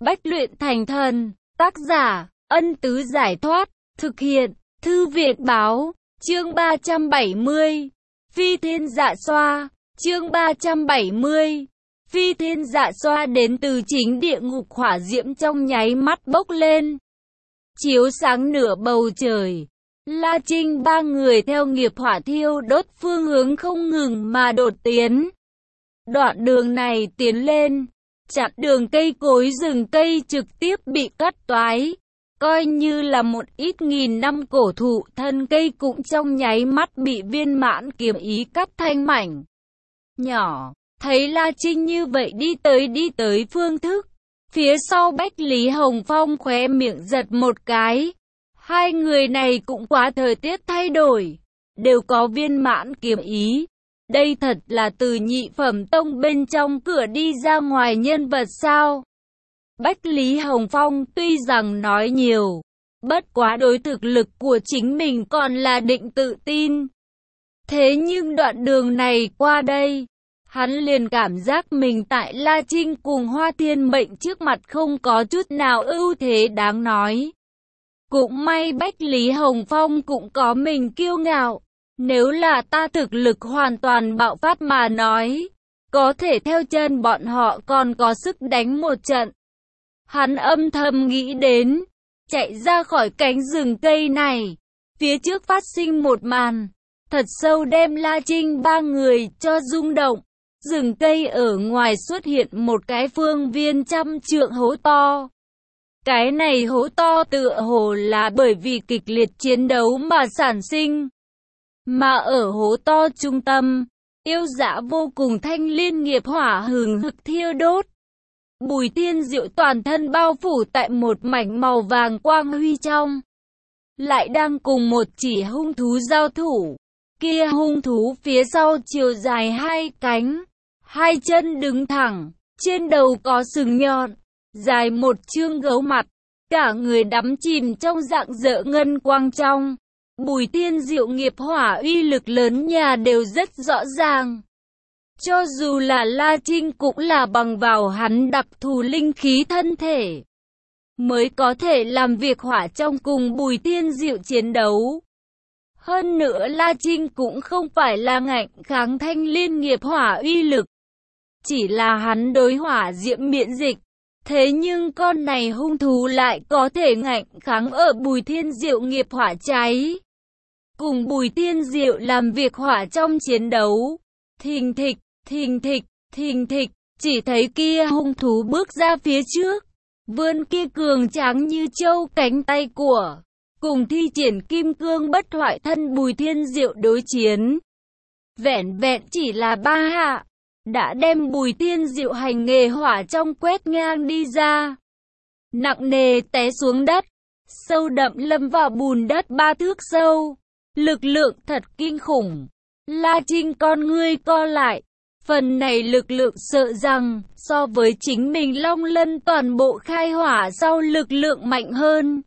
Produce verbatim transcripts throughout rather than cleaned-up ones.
Bách luyện thành thần, tác giả, Ân Tứ Giải Thoát, thực hiện, Thư Viện Báo, chương ba trăm bảy mươi, Phi Thiên Dạ Xoa, chương ba trăm bảy mươi, Phi Thiên Dạ Xoa đến từ chính địa ngục hỏa diễm trong nháy mắt bốc lên, chiếu sáng nửa bầu trời. La Trinh ba người theo nghiệp hỏa thiêu đốt phương hướng không ngừng mà đột tiến. Đoạn đường này tiến lên, chặn đường cây cối rừng cây trực tiếp bị cắt toái. Coi như là một ít nghìn năm cổ thụ thân cây cũng trong nháy mắt bị viên mãn kiếm ý cắt thành mảnh nhỏ. Thấy La Trinh như vậy đi tới đi tới phương thức. Phía sau Bách Lý Hồng Phong khóe miệng giật một cái. Hai người này cũng quá thời tiết thay đổi, đều có viên mãn kiếm ý. Đây thật là từ nhị phẩm tông bên trong cửa đi ra ngoài nhân vật sao? Bách Lý Hồng Phong tuy rằng nói nhiều, bất quá đối thực lực của chính mình còn là định tự tin. Thế nhưng đoạn đường này qua đây, hắn liền cảm giác mình tại La Trinh cùng Hoa Thiên Mệnh trước mặt không có chút nào ưu thế đáng nói. Cũng may Bách Lý Hồng Phong cũng có mình kiêu ngạo. Nếu là ta thực lực hoàn toàn bạo phát mà nói, có thể theo chân bọn họ còn có sức đánh một trận. Hắn âm thầm nghĩ đến, chạy ra khỏi cánh rừng cây này. Phía trước phát sinh một màn, thật sâu đem La Trinh ba người cho rung động. Rừng cây ở ngoài xuất hiện một cái phương viên trăm trượng hố to. Cái này hố to tựa hồ là bởi vì kịch liệt chiến đấu mà sản sinh. Mà ở hố to trung tâm, yêu dã vô cùng thanh liên nghiệp hỏa hừng hực thiêu đốt. Bùi Thiên Diệu toàn thân bao phủ tại một mảnh màu vàng quang huy trong. Lại đang cùng một chỉ hung thú giao thủ. Kia hung thú phía sau chiều dài hai cánh, hai chân đứng thẳng, trên đầu có sừng nhọn, dài một chương gấu mặt. Cả người đắm chìm trong rạng rỡ ngân quang trong. Bùi Thiên Diệu nghiệp hỏa uy lực lớn nhà đều rất rõ ràng. Cho dù là La Trinh cũng là bằng vào hắn đặc thù linh khí thân thể, mới có thể làm việc hỏa trong cùng Bùi Thiên Diệu chiến đấu. Hơn nữa La Trinh cũng không phải là ngạnh kháng thanh liên nghiệp hỏa uy lực. Chỉ là hắn đối hỏa diễm miễn dịch. Thế nhưng con này hung thú lại có thể ngạnh kháng ở Bùi Thiên Diệu nghiệp hỏa cháy. Cùng Bùi Thiên Diệu làm việc hỏa trong chiến đấu. Thình thịch, thình thịch, thình thịch, chỉ thấy kia hung thú bước ra phía trước. Vươn kia cường tráng như châu cánh tay của. Cùng thi triển kim cương bất hoại thân Bùi Thiên Diệu đối chiến. Vẹn vẹn chỉ là ba hạ. Đã đem Bùi Thiên Diệu hành nghề hỏa trong quét ngang đi ra. Nặng nề té xuống đất. Sâu đậm lâm vào bùn đất ba thước sâu. Lực lượng thật kinh khủng. La Trinh con ngươi co lại. Phần này lực lượng sợ rằng so với chính mình Long Lân toàn bộ khai hỏa sau lực lượng mạnh hơn.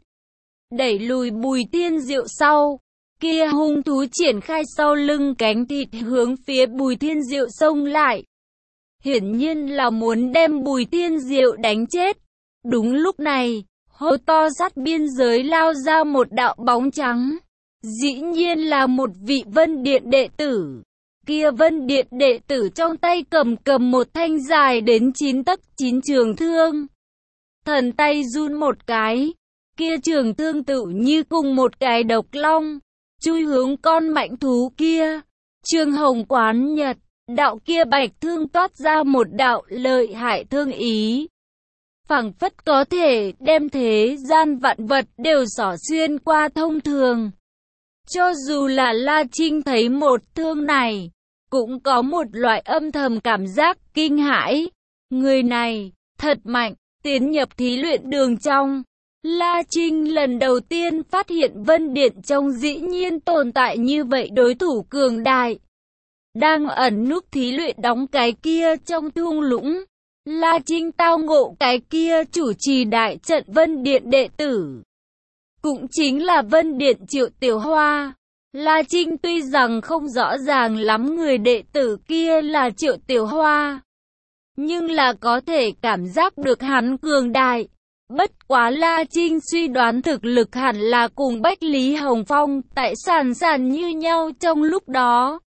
Đẩy lùi Bùi Thiên Diệu sau. Kia hung thú triển khai sau lưng cánh thịt hướng phía Bùi Thiên Diệu xông lại. Hiển nhiên là muốn đem Bùi Thiên Diệu đánh chết. Đúng lúc này, hố to sát biên giới lao ra một đạo bóng trắng. Dĩ nhiên là một vị Vân Điện đệ tử. Kia Vân Điện đệ tử trong tay cầm cầm một thanh dài đến chín tấc chín trường thương. Thần tay run một cái. Kia trường thương tự như cùng một cái độc long. Chui hướng con mạnh thú kia. Trường Hồng Quán Nhật. Đạo kia bạch thương toát ra một đạo lợi hại thương ý. Phảng phất có thể đem thế gian vạn vật đều xỏ xuyên qua thông thường. Cho dù là La Trinh thấy một thương này, cũng có một loại âm thầm cảm giác kinh hãi. Người này, thật mạnh, tiến nhập thí luyện đường trong. La Trinh lần đầu tiên phát hiện Vân Điện trong dĩ nhiên tồn tại như vậy đối thủ cường đại. Đang ẩn núp thí luyện đóng cái kia trong thung lũng. La Trinh tao ngộ cái kia chủ trì đại trận Vân Điện đệ tử. Cũng chính là Vân Điện Triệu Tiểu Hoa. La Trinh tuy rằng không rõ ràng lắm người đệ tử kia là Triệu Tiểu Hoa. nhưng là có thể cảm giác được hắn cường đại. Bất quá La Trinh suy đoán thực lực hẳn là cùng Bách Lý Hồng Phong tại sàn sàn như nhau trong lúc đó.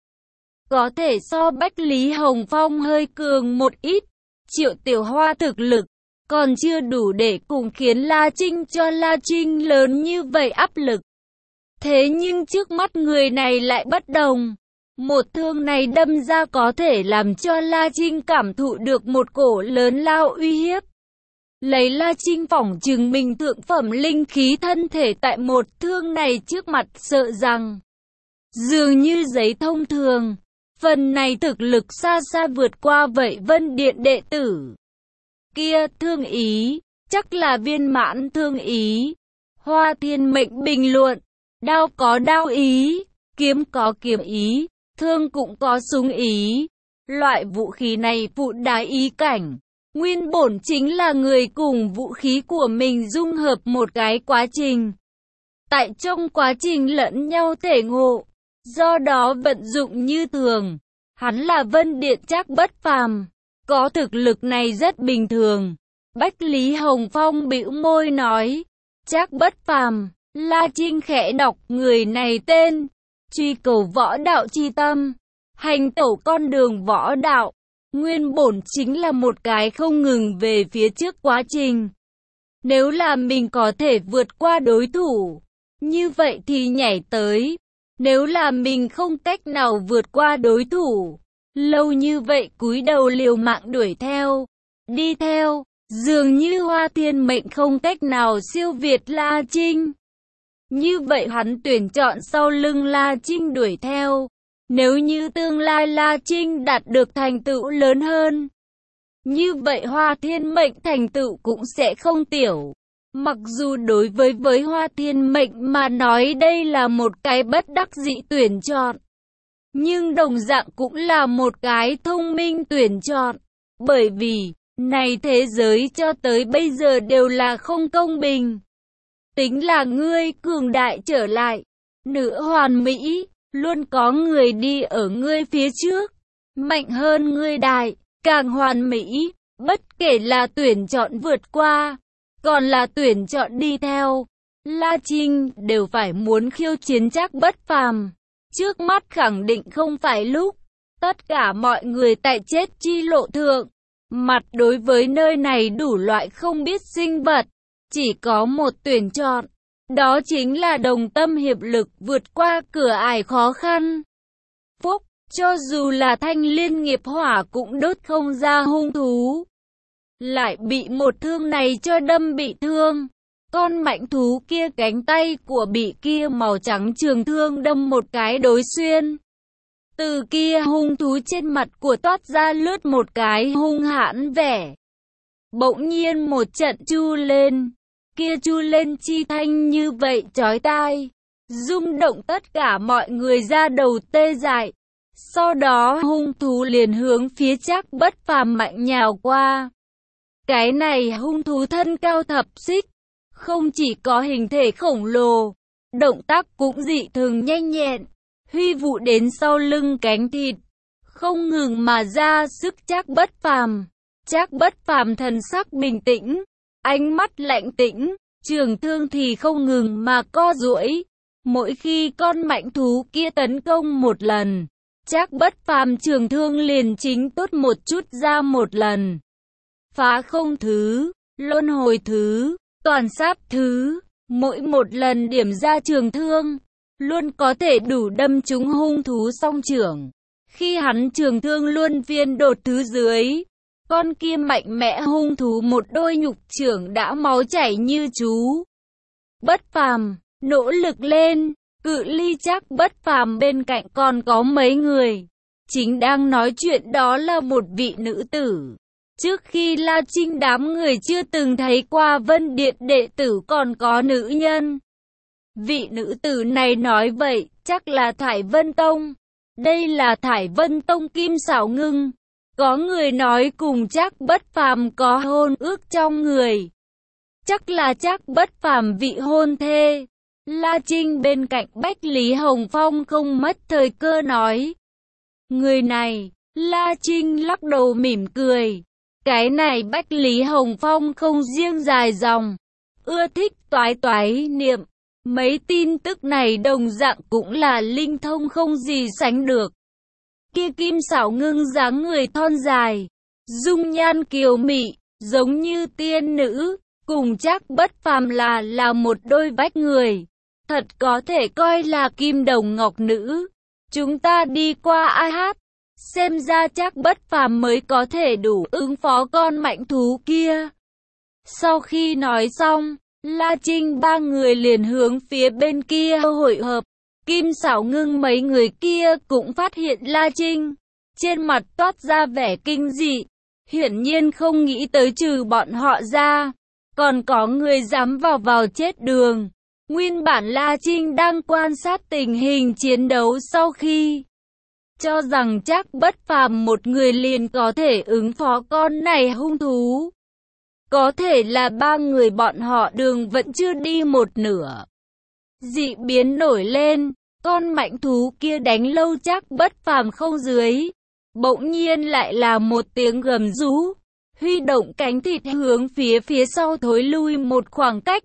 Có thể so Bách Lý Hồng Phong hơi cường một ít. Triệu Tiểu Hoa thực lực còn chưa đủ để cùng khiến La Trinh cho La Trinh lớn như vậy áp lực. Thế nhưng trước mắt người này lại bất đồng. Một thương này đâm ra có thể làm cho La Trinh cảm thụ được một cổ lớn lao uy hiếp. Lấy La Trinh phỏng chừng mình thượng phẩm linh khí thân thể tại một thương này trước mặt sợ rằng dường như giấy thông thường. Phần này thực lực xa xa vượt qua vậy Vân Điện đệ tử. Kia thương ý, chắc là viên mãn thương ý. Hoa Thiên Mệnh bình luận, đao có đao ý, kiếm có kiếm ý, thương cũng có súng ý. Loại vũ khí này phụ đái ý cảnh. Nguyên bổn chính là người cùng vũ khí của mình dung hợp một cái quá trình. Tại trong quá trình lẫn nhau thể ngộ, do đó vận dụng như thường. Hắn là Vân Điện Trác Bất Phàm, có thực lực này rất bình thường. Bách Lý Hồng Phong bĩu môi nói, Trác Bất Phàm. La Trinh khẽ đọc người này tên, truy cầu võ đạo chi tâm, hành tẩu con đường võ đạo. Nguyên bổn chính là một cái không ngừng về phía trước quá trình. Nếu là mình có thể vượt qua đối thủ, như vậy thì nhảy tới. Nếu là mình không cách nào vượt qua đối thủ, lâu như vậy cúi đầu liều mạng đuổi theo, đi theo, dường như Hoa Thiên Mệnh không cách nào siêu việt La Trinh. Như vậy hắn tuyển chọn sau lưng La Trinh đuổi theo. Nếu như tương lai La Trinh đạt được thành tựu lớn hơn, như vậy Hoa Thiên Mệnh thành tựu cũng sẽ không tiểu. Mặc dù đối với với Hoa Thiên Mệnh mà nói đây là một cái bất đắc dĩ tuyển chọn, nhưng đồng dạng cũng là một cái thông minh tuyển chọn. Bởi vì, này thế giới cho tới bây giờ đều là không công bình. Tính là ngươi cường đại trở lại, nữ hoàn mỹ, luôn có người đi ở ngươi phía trước, mạnh hơn ngươi đại, càng hoàn mỹ, bất kể là tuyển chọn vượt qua, còn là tuyển chọn đi theo. La Trinh đều phải muốn khiêu chiến Trác Bất Phàm. Trước mắt khẳng định không phải lúc. Tất cả mọi người tại chết chi lộ thượng, mặt đối với nơi này đủ loại không biết sinh vật, chỉ có một tuyển chọn. Đó chính là đồng tâm hiệp lực vượt qua cửa ải khó khăn. Phúc, cho dù là thanh liên nghiệp hỏa cũng đốt không ra hung thú. Lại bị một thương này cho đâm bị thương. Con mạnh thú kia cánh tay của bị kia màu trắng trường thương đâm một cái đối xuyên. Từ kia hung thú trên mặt của toát ra lướt một cái hung hãn vẻ. Bỗng nhiên một trận chu lên. Kia chu lên chi thanh như vậy chói tai, rung động tất cả mọi người ra đầu tê dại. Sau đó hung thú liền hướng phía Trác Bất Phàm mạnh nhào qua. Cái này hung thú thân cao thập xích, không chỉ có hình thể khổng lồ, động tác cũng dị thường nhanh nhẹn, huy vụ đến sau lưng cánh thịt, không ngừng mà ra sức Trác Bất Phàm. Trác Bất Phàm thần sắc bình tĩnh, ánh mắt lạnh tĩnh, trường thương thì không ngừng mà co duỗi. Mỗi khi con mạnh thú kia tấn công một lần, Trác Bất Phàm trường thương liền chính tốt một chút ra một lần. Phá không thứ, luân hồi thứ, toàn sát thứ, mỗi một lần điểm ra trường thương, luôn có thể đủ đâm trúng hung thú song trưởng. Khi hắn trường thương luân viên đột thứ dưới, con kia mạnh mẽ hung thú một đôi nhục trưởng đã máu chảy như chú. Bất Phàm, nỗ lực lên, cự ly Trác Bất Phàm bên cạnh còn có mấy người. Chính đang nói chuyện đó là một vị nữ tử. Trước khi La Trinh đám người chưa từng thấy qua Vân Điện đệ tử còn có nữ nhân. Vị nữ tử này nói vậy, chắc là Thải Vân Tông. Đây là Thải Vân Tông Kim Sảo Ngưng. Có người nói cùng Trác Bất Phàm có hôn ước trong người. Chắc là Trác Bất Phàm vị hôn thê. La Trinh bên cạnh Bách Lý Hồng Phong không mất thời cơ nói. Người này, La Trinh lắc đầu mỉm cười. Cái này Bách Lý Hồng Phong không riêng dài dòng, ưa thích toái toái niệm. Mấy tin tức này đồng dạng cũng là linh thông không gì sánh được. Kia Kim Sảo Ngưng dáng người thon dài, dung nhan kiều mị, giống như tiên nữ, cùng Trác Bất Phàm là là một đôi vách người. Thật có thể coi là kim đồng ngọc nữ. Chúng ta đi qua ai hát, xem ra Trác Bất Phàm mới có thể đủ ứng phó con mạnh thú kia. Sau khi nói xong, La Trinh ba người liền hướng phía bên kia hội hợp. Kim Sảo Ngưng mấy người kia cũng phát hiện La Trinh, trên mặt toát ra vẻ kinh dị, hiển nhiên không nghĩ tới trừ bọn họ ra, còn có người dám vào vào chết đường. Nguyên bản La Trinh đang quan sát tình hình chiến đấu sau khi cho rằng Trác Bất Phàm một người liền có thể ứng phó con này hung thú. Có thể là ba người bọn họ đường vẫn chưa đi một nửa. Dị biến nổi lên, con mạnh thú kia đánh lâu Trác Bất Phàm không dưới. Bỗng nhiên lại là một tiếng gầm rú, huy động cánh thịt hướng phía phía sau thối lui một khoảng cách.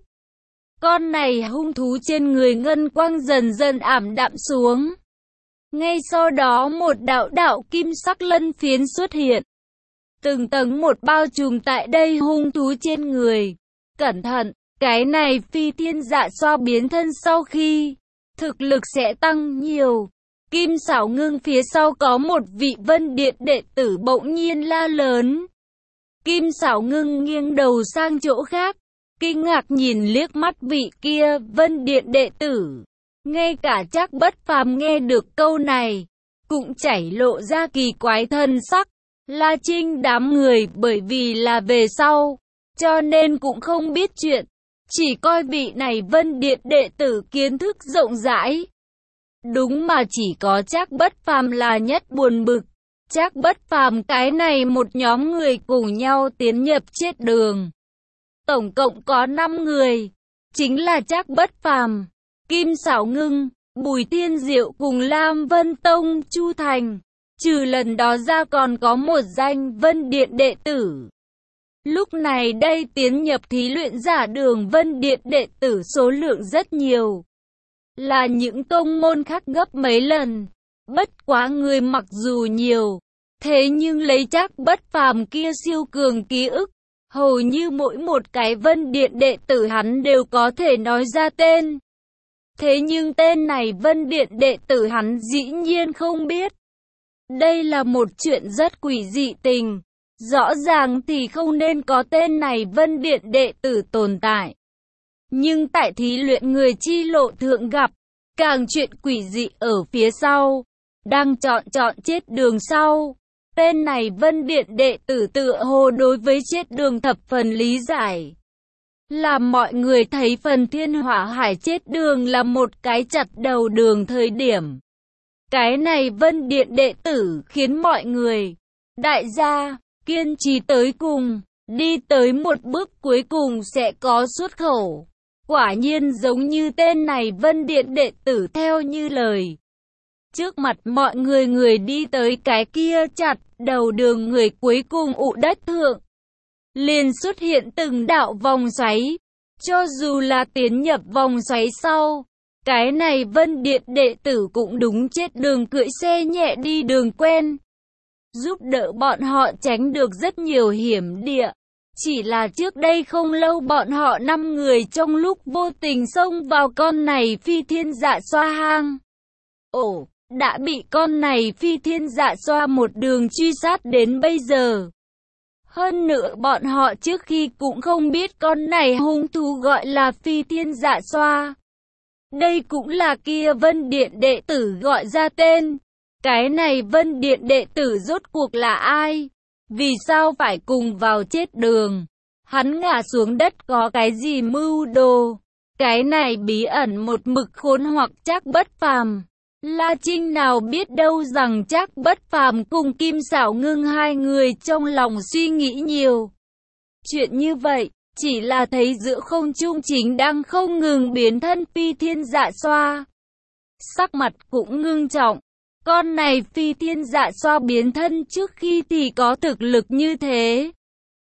Con này hung thú trên người ngân quang dần dần ảm đạm xuống. Ngay sau đó một đạo đạo kim sắc lân phiến xuất hiện. Từng tầng một bao trùm tại đây hung thú trên người. Cẩn thận, cái này phi thiên dạ xoa biến thân sau khi thực lực sẽ tăng nhiều. Kim Sảo Ngưng phía sau có một vị Vân Điện đệ tử bỗng nhiên la lớn. Kim Sảo Ngưng nghiêng đầu sang chỗ khác, kinh ngạc nhìn liếc mắt vị kia Vân Điện đệ tử. Ngay cả Trác Bất Phàm nghe được câu này, cũng chảy lộ ra kỳ quái thân sắc. La Trinh đám người bởi vì là về sau, cho nên cũng không biết chuyện, chỉ coi vị này Vân Điện đệ tử kiến thức rộng rãi. Đúng mà chỉ có Trác Bất Phàm là nhất buồn bực. Trác Bất Phàm cái này một nhóm người cùng nhau tiến nhập chết đường. Tổng cộng có năm người, chính là Trác Bất Phàm, Kim Sảo Ngưng, Bùi Thiên Diệu cùng Lam Vân Tông Chu Thành. Trừ lần đó ra còn có một danh Vân Điện đệ tử. Lúc này đây tiến nhập thí luyện giả đường Vân Điện đệ tử số lượng rất nhiều, là những tông môn khác gấp mấy lần. Bất quá người mặc dù nhiều, thế nhưng lấy Trác Bất Phàm kia siêu cường ký ức, hầu như mỗi một cái Vân Điện đệ tử hắn đều có thể nói ra tên. Thế nhưng tên này Vân Điện đệ tử hắn dĩ nhiên không biết. Đây là một chuyện rất quỷ dị tình. Rõ ràng thì không nên có tên này Vân Điện đệ tử tồn tại. Nhưng tại thí luyện người chi lộ thượng gặp, càng chuyện quỷ dị ở phía sau. Đang chọn chọn chết đường sau. Tên này Vân Điện đệ tử tựa hồ đối với chết đường thập phần lý giải. Làm mọi người thấy phần thiên hỏa hải chết đường là một cái chặt đầu đường thời điểm. Cái này Vân Điện đệ tử khiến mọi người, đại gia, kiên trì tới cùng, đi tới một bước cuối cùng sẽ có xuất khẩu. Quả nhiên giống như tên này Vân Điện đệ tử theo như lời. Trước mặt mọi người người đi tới cái kia chặt đầu đường người cuối cùng ụ đất thượng. Liền xuất hiện từng đạo vòng xoáy. Cho dù là tiến nhập vòng xoáy sau, cái này Vân Điện đệ tử cũng đúng chết đường cưỡi xe nhẹ đi đường quen. Giúp đỡ bọn họ tránh được rất nhiều hiểm địa. Chỉ là trước đây không lâu bọn họ năm người trong lúc vô tình xông vào con này phi thiên dạ xoa hang. Ồ, đã bị con này phi thiên dạ xoa một đường truy sát đến bây giờ. Hơn nữa bọn họ trước khi cũng không biết con này hung thú gọi là phi thiên dạ xoa. Đây cũng là kia Vân Điện đệ tử gọi ra tên. Cái này Vân Điện đệ tử rốt cuộc là ai? Vì sao phải cùng vào chết đường? Hắn ngã xuống đất có cái gì mưu đồ? Cái này bí ẩn một mực khốn hoặc Trác Bất Phàm. La Trinh nào biết đâu rằng Trác Bất Phàm cùng Kim Sảo Ngưng hai người trong lòng suy nghĩ nhiều. Chuyện như vậy, chỉ là thấy giữa không trung chính đang không ngừng biến thân phi thiên dạ xoa. Sắc mặt cũng ngưng trọng. Con này phi thiên dạ xoa biến thân trước khi thì có thực lực như thế.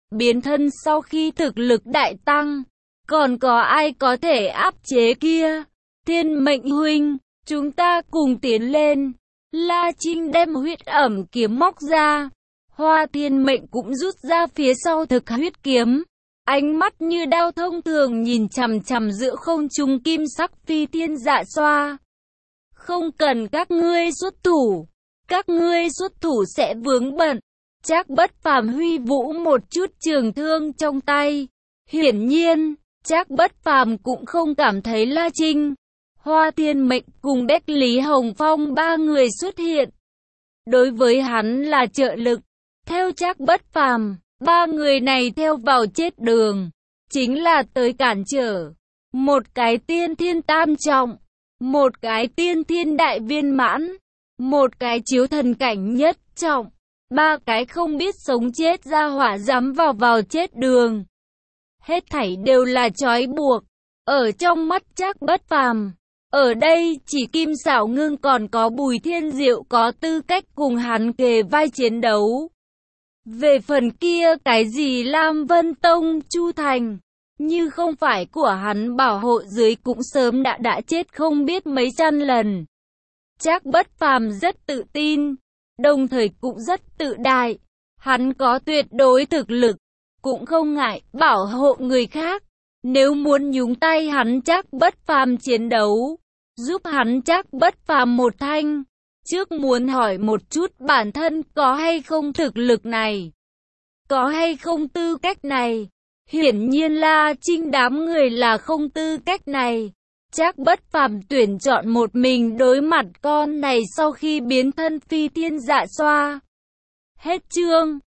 biến thân sau khi thực lực đại tăng. Còn có ai có thể áp chế kia? Thiên Mệnh huynh, chúng ta cùng tiến lên. La Trinh đem huyết ẩm kiếm móc ra. Hoa Thiên Mệnh cũng rút ra phía sau thực huyết kiếm. Ánh mắt như đao thông thường nhìn chằm chằm giữa không trung kim sắc phi thiên dạ xoa. Không cần các ngươi xuất thủ. Các ngươi xuất thủ sẽ vướng bận. Trác Bất Phàm huy vũ một chút trường thương trong tay. Hiển nhiên, Trác Bất Phàm cũng không cảm thấy La Trinh, Hoa Thiên Mệnh cùng Đếch Lý Hồng Phong ba người xuất hiện. Đối với hắn là trợ lực. Theo Trác Bất Phàm, ba người này theo vào chết đường, chính là tới cản trở. Một cái tiên thiên tam trọng, một cái tiên thiên đại viên mãn, một cái chiếu thần cảnh nhất trọng, ba cái không biết sống chết ra hỏa dám vào vào chết đường. Hết thảy đều là trói buộc. Ở trong mắt Trác Bất Phàm, ở đây chỉ Kim Sảo Ngưng còn có Bùi Thiên Diệu có tư cách cùng hắn kề vai chiến đấu. Về phần kia cái gì Lam Vân Tông, Chu Thành, như không phải của hắn bảo hộ dưới cũng sớm đã đã chết không biết mấy trăm lần. Trác Bất Phàm rất tự tin, đồng thời cũng rất tự đại. Hắn có tuyệt đối thực lực, cũng không ngại bảo hộ người khác. Nếu muốn nhúng tay hắn Trác Bất Phàm chiến đấu, giúp hắn Trác Bất Phàm một thanh. Trước muốn hỏi một chút bản thân có hay không thực lực này, có hay không tư cách này. Hiển nhiên La Trinh đám người là không tư cách này. Trác Bất Phàm tuyển chọn một mình đối mặt con này sau khi biến thân phi thiên dạ xoa. Hết chương.